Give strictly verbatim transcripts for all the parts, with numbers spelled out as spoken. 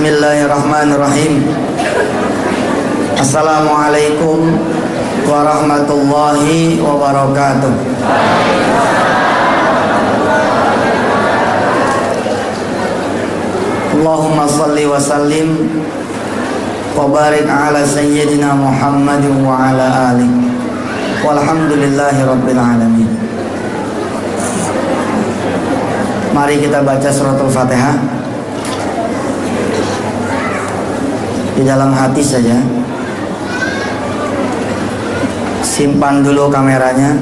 Bismillahirrahmanirrahim. Assalamualaikum warahmatullahi wabarakatuh. Allahumma salli wa sallim wa barik ala sayyidina Muhammadin wa ala alihi walhamdulillahi rabbil alamin. Mari kita baca suratul Fatihah di dalam hati saja. Simpan dulu kameranya.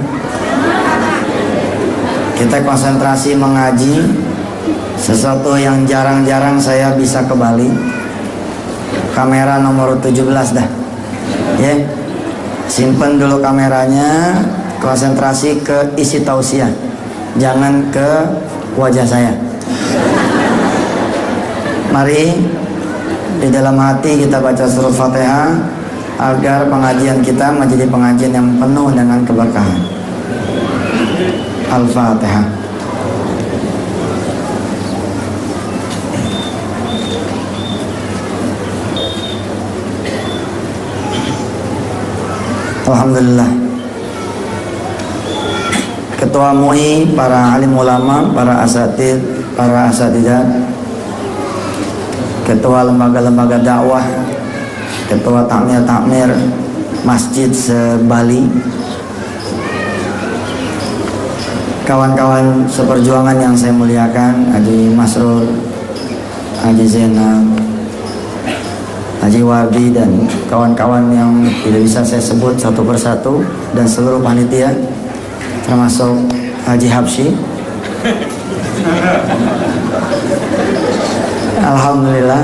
Kita konsentrasi mengaji sesuatu yang jarang-jarang saya bisa ke Bali. Kamera nomor tujuh belas dah. Ya. Yeah. Simpan dulu kameranya, konsentrasi ke isi tausiah. Jangan ke wajah saya. Mari di dalam hati kita baca surat Fatihah agar pengajian kita menjadi pengajian yang penuh dengan keberkahan. Al-Fatihah. Alhamdulillah. Ketua M U I, para alim ulama, para asatid, para asatidah, ketua lembaga-lembaga dakwah, ketua takmir-takmir masjid se-Bali, kawan-kawan seperjuangan yang saya muliakan, Haji Masrur, Haji Zainab, Haji Wabi, dan kawan-kawan yang tidak bisa saya sebut satu persatu, dan seluruh panitia termasuk Haji Habsyi. Alhamdulillah.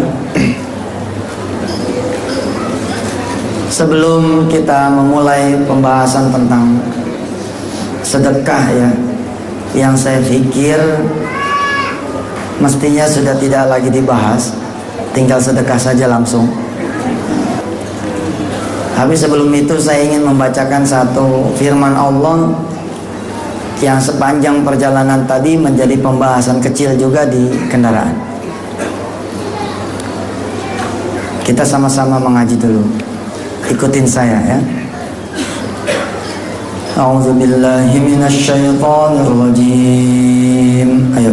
Sebelum kita memulai pembahasan tentang sedekah ya, yang saya pikir mestinya sudah tidak lagi dibahas, tinggal sedekah saja langsung. Tapi sebelum itu saya ingin membacakan satu firman Allah yang sepanjang perjalanan tadi menjadi pembahasan kecil juga di kendaraan. Kita sama-sama mengaji dulu. Ikutin saya ya. A'udzu billahi minasy syaithanir rajim. Ayo.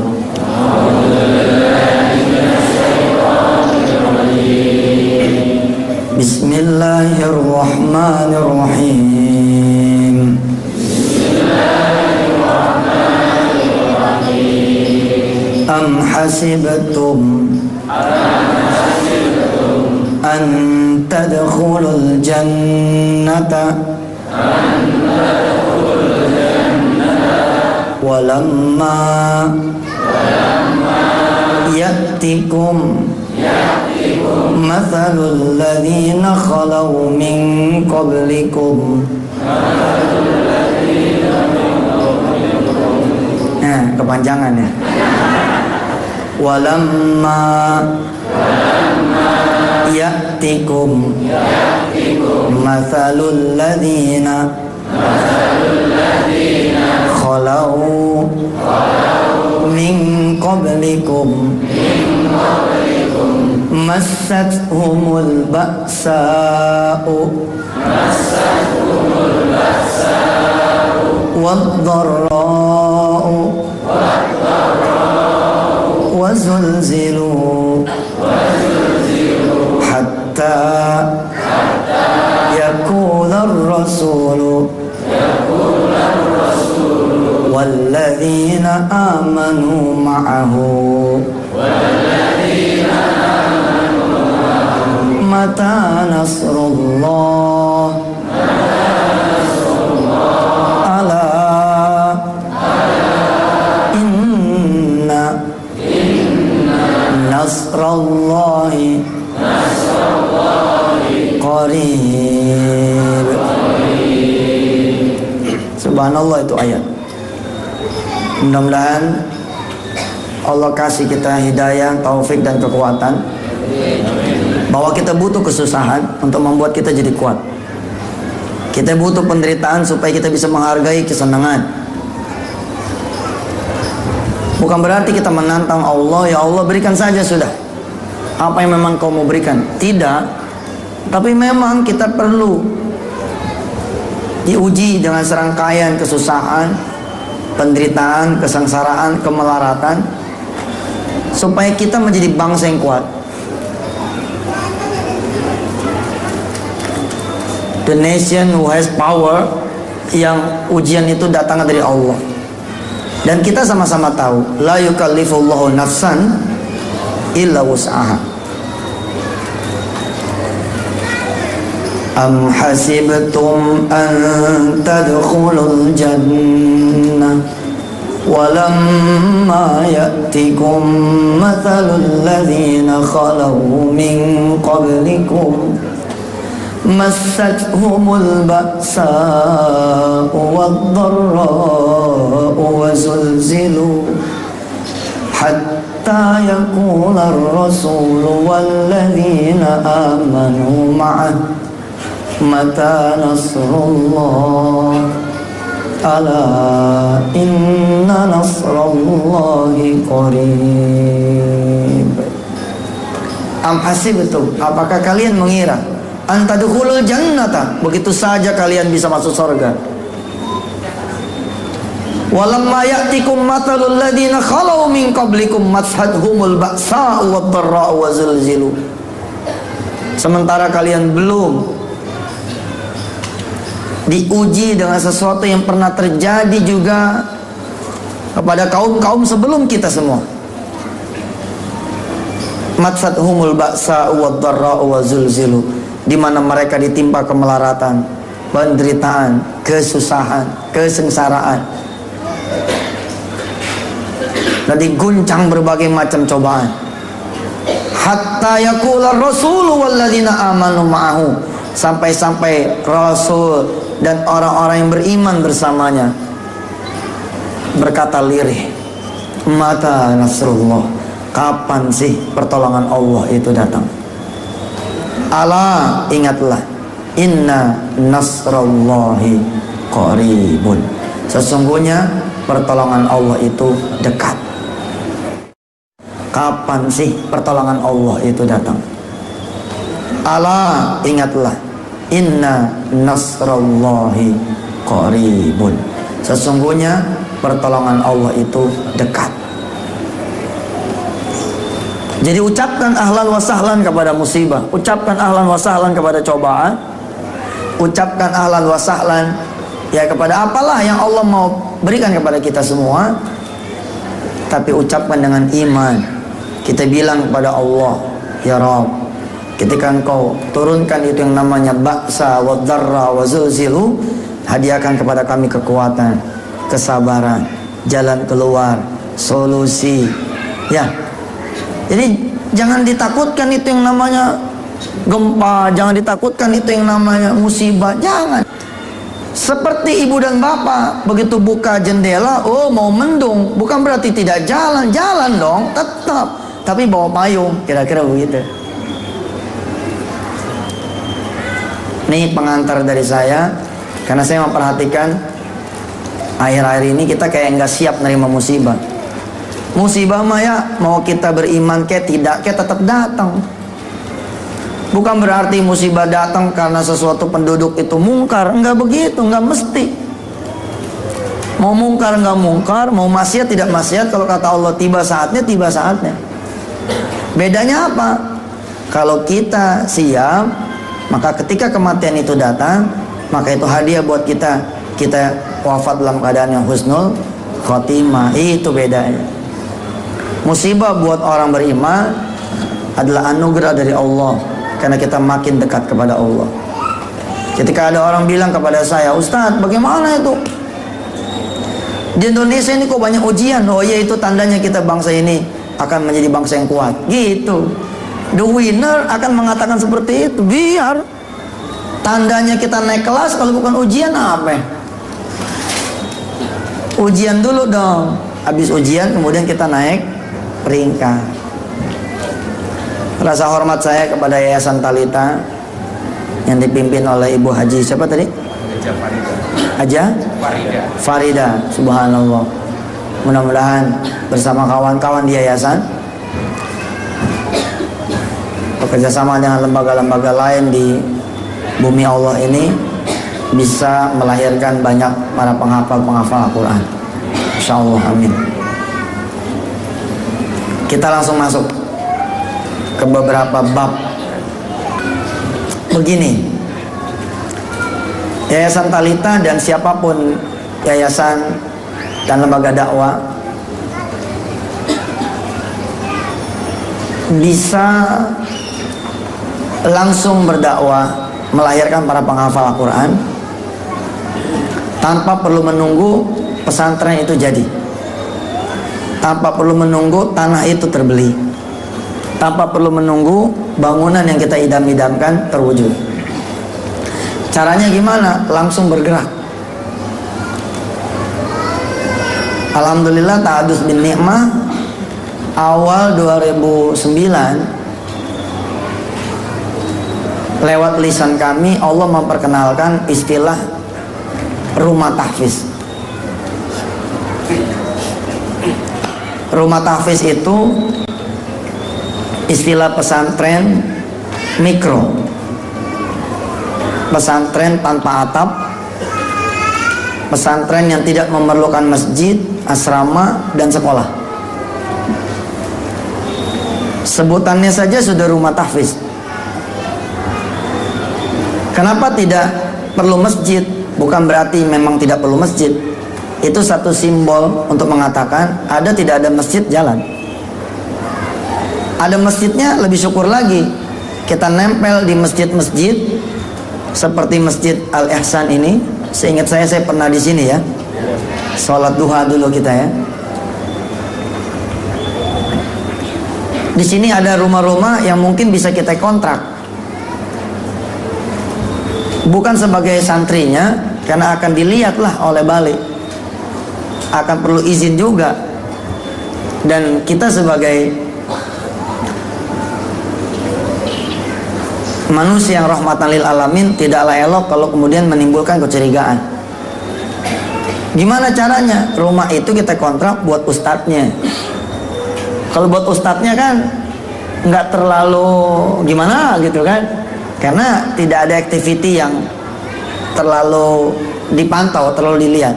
Bismillahirrahmanirrahim. Bismillahirrahmanirrahim. Am hasibtum an tadkhulul jannata walamma ya'tikum mathalul ladzina khalaw min qablikum. Nah, kepanjangan ya. Walamma ya'tikum mathalul ladzina khalaw min qablikum massathumul ba'sa'u wad-dharra'u wa zulzilu hatta yaqula ar-rasulu walladzina amanu ma'ahu mata nasrullah ala inna nasrallahi qarib. Subhanallah, itu ayat. Mudah-mudahan Allah kasih kita hidayah, taufik, dan kekuatan, bahwa kita butuh kesusahan untuk membuat kita jadi kuat. Kita butuh penderitaan supaya kita bisa menghargai kesenangan. Bukan berarti kita menantang Allah, ya Allah berikan saja sudah. apa yang memang kau mau berikan. Tidak, tapi memang kita perlu diuji dengan serangkaian kesusahan, penderitaan, kesengsaraan, kemelaratan, supaya kita menjadi bangsa yang kuat. The nation who has power, yang ujian itu datang dari Allah. Dan kita sama-sama tahu, la yukallifullahu nafsan illa wus'aha. Am hasibtum an tadkhulul jannah walamma ya'tikum mathalul ladzina khalau min qablikum massatuhumul ba'sa'u wad-dharra'u wa zulzilu hatta yaqula ar-rasulu walladzina amanu ma'ah mata nasrullah ala inna nasrallahi qarib. Am hasibtum, apakah kalian mengira antadkhulul jannata, begitu saja kalian bisa masuk surga. Walamma ya'tikum mathalul ladzina khalau min qablikum masadhumul ba'sa'u wad-dharra'u wa zulzilu. Sementara kalian belum diuji dengan sesuatu yang pernah terjadi juga kepada kaum-kaum sebelum kita semua. Masadhumul ba'sa'u wad-dharra'u wa zulzilu, di mana mereka ditimpa kemelaratan, penderitaan, kesusahan, kesengsaraan, dan diguncang berbagai macam cobaan. Hatta yaqula ar-rasulu walladzina amanu ma'ahu, sampai-sampai Rasul dan orang-orang yang beriman bersamanya berkata lirih, mata nasrullah, kapan sih pertolongan Allah itu datang? Ala, ingatlah, inna nasrallahi qaribun, sesungguhnya pertolongan Allah itu dekat. Kapan sih pertolongan Allah itu datang? Ala, ingatlah, inna nasrallahi qaribun, sesungguhnya pertolongan Allah itu dekat. Jadi ucapkan ahlan wa sahlan kepada musibah, ucapkan ahlan wa sahlan kepada cobaan, ucapkan ahlan wa sahlan ya kepada apalah yang Allah mau berikan kepada kita semua. Tapi ucapkan dengan iman. Kita bilang kepada Allah, ya Rabb, ketika Engkau turunkan itu yang namanya ba'sa wa dharra wa zulzilu, hadiahkan kepada kami kekuatan, kesabaran, jalan keluar, solusi. Ya. Jadi jangan ditakutkan itu yang namanya gempa, jangan ditakutkan itu yang namanya musibah, jangan. Seperti ibu dan bapak, begitu buka jendela, oh mau mendung, bukan berarti tidak jalan, jalan dong, tetap, tapi bawa payung, kira-kira begitu. Ini pengantar dari saya, karena saya memperhatikan akhir-akhir ini kita kayak nggak siap nerima musibah. Musibah mah ya, mau kita beriman kayak tidak, kayak tetap datang. Bukan berarti musibah datang karena sesuatu penduduk itu mungkar, enggak begitu, enggak mesti. Mau mungkar enggak mungkar, mau maksiat tidak maksiat, kalau kata Allah tiba saatnya, tiba saatnya. Bedanya apa? Kalau kita siap, maka ketika kematian itu datang, maka itu hadiah buat kita. Kita wafat dalam keadaan yang husnul khotimah, itu bedanya. Musibah buat orang beriman adalah anugerah dari Allah, karena kita makin dekat kepada Allah. Ketika ada orang bilang kepada saya, Ustadz, bagaimana itu? Di Indonesia ini kok banyak ujian. Oh iya, itu tandanya kita bangsa ini akan menjadi bangsa yang kuat. Gitu. The winner akan mengatakan seperti itu. Biar tandanya kita naik kelas, kalau bukan ujian apa? Ujian dulu dong. Habis ujian kemudian kita naik peringkat. Rasa hormat saya kepada Yayasan Talita yang dipimpin oleh Ibu Haji siapa tadi? Haja Farida. Haja Farida. Farida, subhanallah. Mudah-mudahan bersama kawan-kawan di yayasan kerjasama dengan lembaga-lembaga lain di bumi Allah ini bisa melahirkan banyak para penghafal-penghafal Al-Quran. Insya Allah, amin. Kita langsung masuk ke beberapa bab. Begini, Yayasan Talita dan siapapun yayasan dan lembaga dakwah bisa langsung berdakwah melahirkan para penghafal Al-Quran tanpa perlu menunggu pesantren itu jadi, tanpa perlu menunggu tanah itu terbeli, tanpa perlu menunggu bangunan yang kita idam-idamkan terwujud. Caranya gimana? Langsung bergerak. Alhamdulillah, ta'adus bin ni'mah, awal dua ribu sembilan lewat lisan kami Allah memperkenalkan istilah rumah tahfiz. Rumah tahfiz itu istilah pesantren mikro, pesantren tanpa atap, pesantren yang tidak memerlukan masjid, asrama, dan sekolah. Sebutannya saja sudah rumah tahfiz. Kenapa tidak perlu masjid? Bukan berarti memang tidak perlu masjid. Itu satu simbol untuk mengatakan ada tidak ada masjid jalan. Ada masjidnya lebih syukur lagi. Kita nempel di masjid-masjid seperti Masjid Al-Ihsan ini. Seingat saya, saya pernah di sini ya. Sholat duha dulu kita ya. Di sini ada rumah-rumah yang mungkin bisa kita kontrak. Bukan sebagai santrinya, karena akan dilihatlah oleh balik. Akan perlu izin juga. Dan kita sebagai manusia yang rahmatan lil alamin tidaklah elok kalau kemudian menimbulkan kecurigaan. Gimana caranya? Rumah itu kita kontrak buat ustadznya. Kalau buat ustadznya kan nggak terlalu gimana gitu kan, karena tidak ada activity yang terlalu dipantau, terlalu dilihat.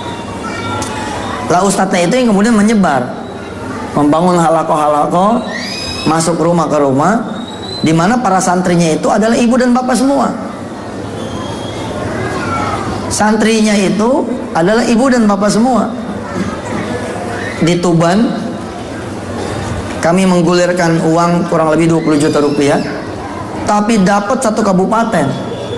Lah ustadznya itu yang kemudian menyebar, membangun halaqah-halaqah, masuk rumah ke rumah, di mana para santrinya itu adalah ibu dan bapak semua. Santrinya itu adalah ibu dan bapak semua. Di Tuban kami menggulirkan uang kurang lebih dua puluh juta rupiah, tapi dapat satu kabupaten.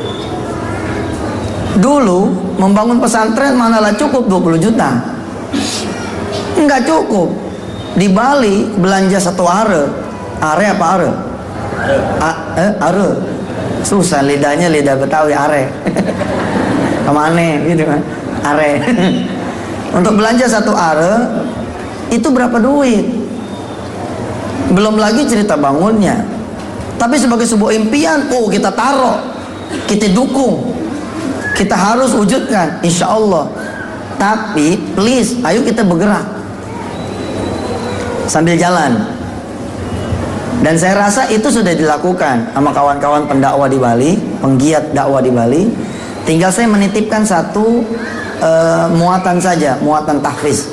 Dulu membangun pesantren manalah cukup dua puluh juta. Enggak cukup. Di Bali belanja satu are. Are apa are? A, eh, are. Susah lidahnya, lidah Betawi, are. Kemana gitu kan? Are. Untuk belanja satu are itu berapa duit? Belum lagi cerita bangunnya. Tapi sebagai sebuah impian, oh kita taruh, kita dukung, kita harus wujudkan, insya Allah. Tapi please, ayo kita bergerak sambil jalan. Dan saya rasa itu sudah dilakukan sama kawan-kawan pendakwah di Bali, penggiat dakwah di Bali. Tinggal saya menitipkan satu uh, muatan saja, muatan tahfiz.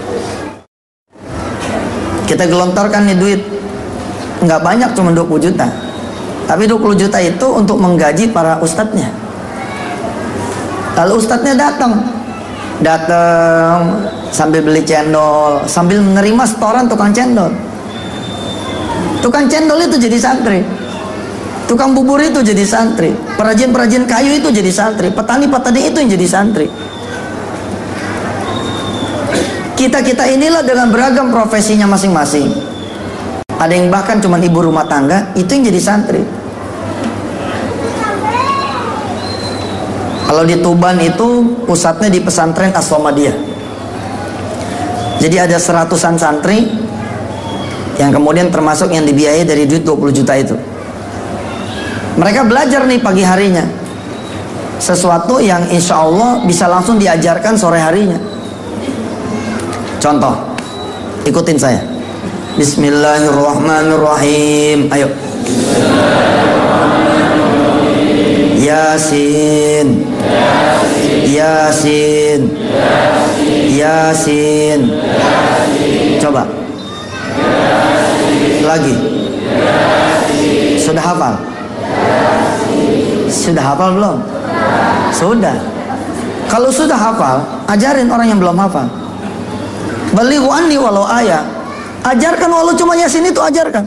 Kita gelontorkan nih duit, nggak banyak, cuma dua puluh juta. Tapi dua puluh juta itu untuk menggaji para ustadznya. Lalu ustadznya datang, datang sambil beli cendol, sambil menerima setoran tukang cendol. Tukang cendol itu jadi santri, tukang bubur itu jadi santri, perajin-perajin kayu itu jadi santri, petani-petani itu yang jadi santri. Kita-kita inilah dengan beragam profesinya masing-masing. Ada yang bahkan cuma ibu rumah tangga, itu yang jadi santri. Kalau di Tuban itu pusatnya di pesantren As-Samadiyah. Jadi ada seratusan santri yang kemudian termasuk yang dibiayai dari duit dua puluh juta itu. Mereka belajar nih pagi harinya sesuatu yang insya Allah bisa langsung diajarkan sore harinya. Contoh, ikutin saya. Bismillahirrahmanirrahim. Ayo. Yasin. Yasin. Yasin. Coba. Lagi. Sudah hafal? Sudah hafal belum? Sudah. Kalau sudah hafal, ajarin orang yang belum hafal. Balighu anni walau ayat. Ajarkan walau cuma Yasin itu, ajarkan.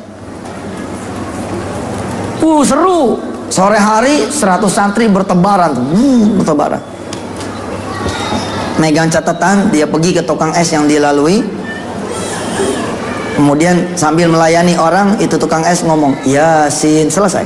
Uh, seru. Sore hari seratus santri bertebaran tuh. Hmm, bertebaran. Megang catatan, dia pergi ke tukang es yang dilalui. Kemudian sambil melayani orang, itu tukang es ngomong Yasin, selesai.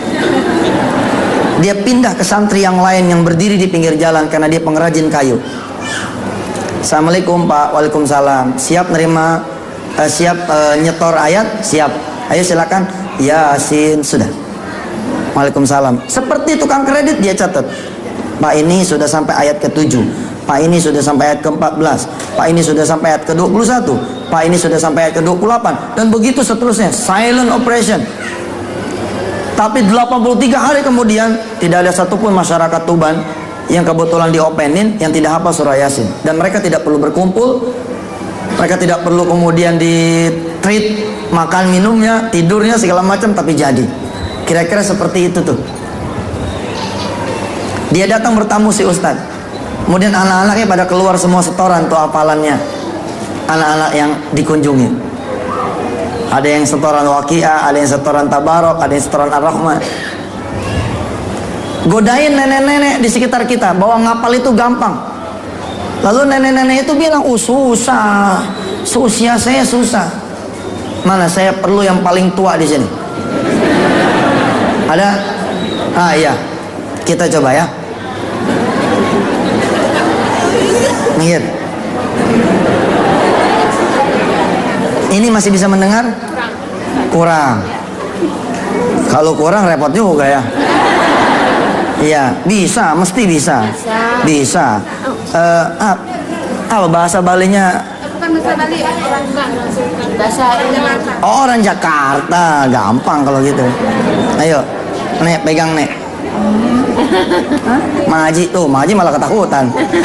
Dia pindah ke santri yang lain yang berdiri di pinggir jalan karena dia pengrajin kayu. Assalamualaikum Pak. Waalaikumsalam. Siap nerima uh, siap uh, nyetor ayat? Siap. Ayo silakan. Yasin. Sudah. Waalaikumsalam. Seperti tukang kredit dia catat. Pak ini sudah sampai ayat ketujuh. Pak ini sudah sampai ayat ke empat belas. Pak ini sudah sampai ayat ke dua puluh satu. Pak ini sudah sampai ayat ke dua puluh delapan. Dan begitu seterusnya. Silent operation. Tapi delapan puluh tiga hari kemudian tidak ada satupun masyarakat Tuban yang kebetulan diopenin yang tidak hafal surah Yasin. Dan mereka tidak perlu berkumpul, mereka tidak perlu kemudian di treat makan minumnya, tidurnya segala macam, tapi jadi. Kira-kira seperti itu tuh. Dia datang bertamu si Ustadz. Kemudian anak-anaknya pada keluar semua setoran tuh hafalannya. Anak-anak yang dikunjungi. Ada yang setoran Waqiah, ada yang setoran Tabarok, ada yang setoran Ar-Rahman. Godain nenek-nenek di sekitar kita bahwa ngapal itu gampang. Lalu nenek-nenek itu bilang, oh susah, seusia saya susah. Mana saya perlu yang paling tua di sini? Ada? Ah iya, kita coba ya. Minggir. Ini masih bisa mendengar? Kurang. Kalau kurang repot juga ya. Iya, bisa, mesti bisa. Bisa. Uh, ah, apa bahasa Balinya? Bukan bahasa Bali, orang bahasa Jakarta. Oh, orang Jakarta, gampang kalau gitu. Ayo, Nek, pegang Nek. Maji tuh, Maji malah ketakutan.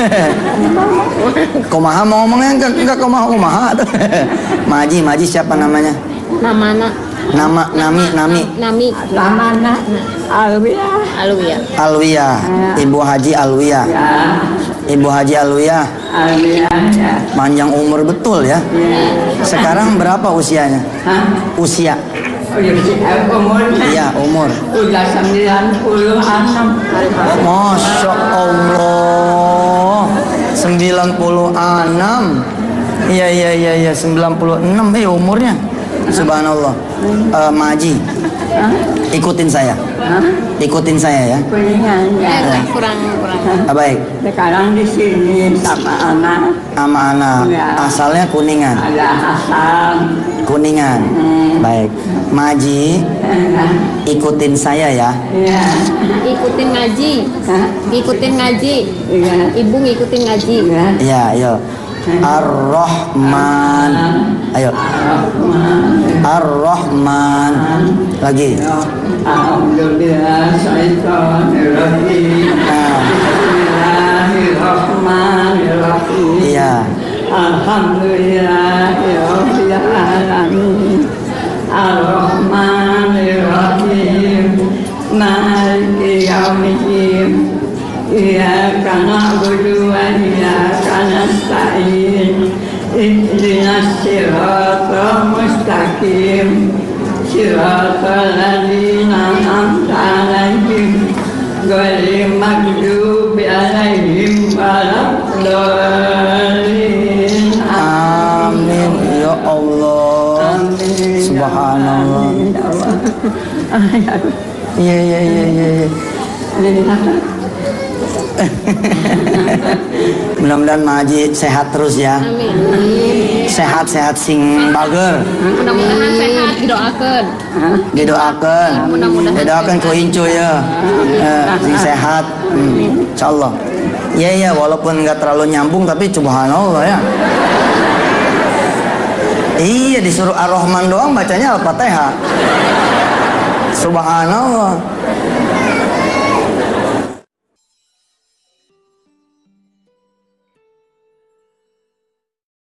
Kumaha mau ngomongnya enggak enggak kumaha kumaha tuh. Maji, Maji siapa namanya? Namana. Nama Nami Nami. Nami. Namana Alwiyah. Alwiyah. Alwiyah. Ibu Haji Alwiyah. Ibu Haji Alwiyah. Alwiyah ya. Panjang umur betul ya. Sekarang berapa usianya? Hah? Usia. Oh ya, umurnya. Iya, umur. Udah sembilan puluh enam. Masya Allah, sembilan puluh enam. Iya iya iya iya sembilan puluh enam. Eh umurnya, subhanallah. Uh, Maji, ikutin saya, ikutin saya ya. Kuningan ya. Eh, kurang kurang. Ah, baik. Sekarang di sini sama anak. Sama anak. Ya. Asalnya Kuningan. Ada Hasan. Kuningan. Hmm. Baik. Maji, ikutin saya ya. Iya. Ikutin ngaji. Hah? Ikutin ngaji. Iya. Ibu ngikutin ngaji. Iya. Iya, ayo. Ar-Rahman. Ayo. Ar-Rahman. Lagi. Alhamdulillah, Syaitanirrahim. Nah. Bismillahirrahmanirrahim. Iya. Alhamdulillahirabbil alamin. Ar-Rahmanir-Rahim. Maliki yaumiddin. Iyyaka na'budu wa iyyaka nasta'in. Ihdinas siratal mustaqim. Siratal ladzina an'amta 'alaihim ghairil maghdubi 'alaihim waladdallin. Amin ya Allah. Amin. Subhanallah. Amin. Iya iya iya iya. Mudah-mudahan Maji sehat terus ya. Amin. Sehat-sehat sing bager. Mudah-mudahan sehat, didoakan. Didoakan. Mudah-mudahan Didoakan ku incu ya. Eh, sing sehat. Hmm, insyaallah. Iya iya walaupun nggak terlalu nyambung tapi subhanallah ya. Iya disuruh Ar-Rahman doang bacanya Al-Fatihah. Subhanallah.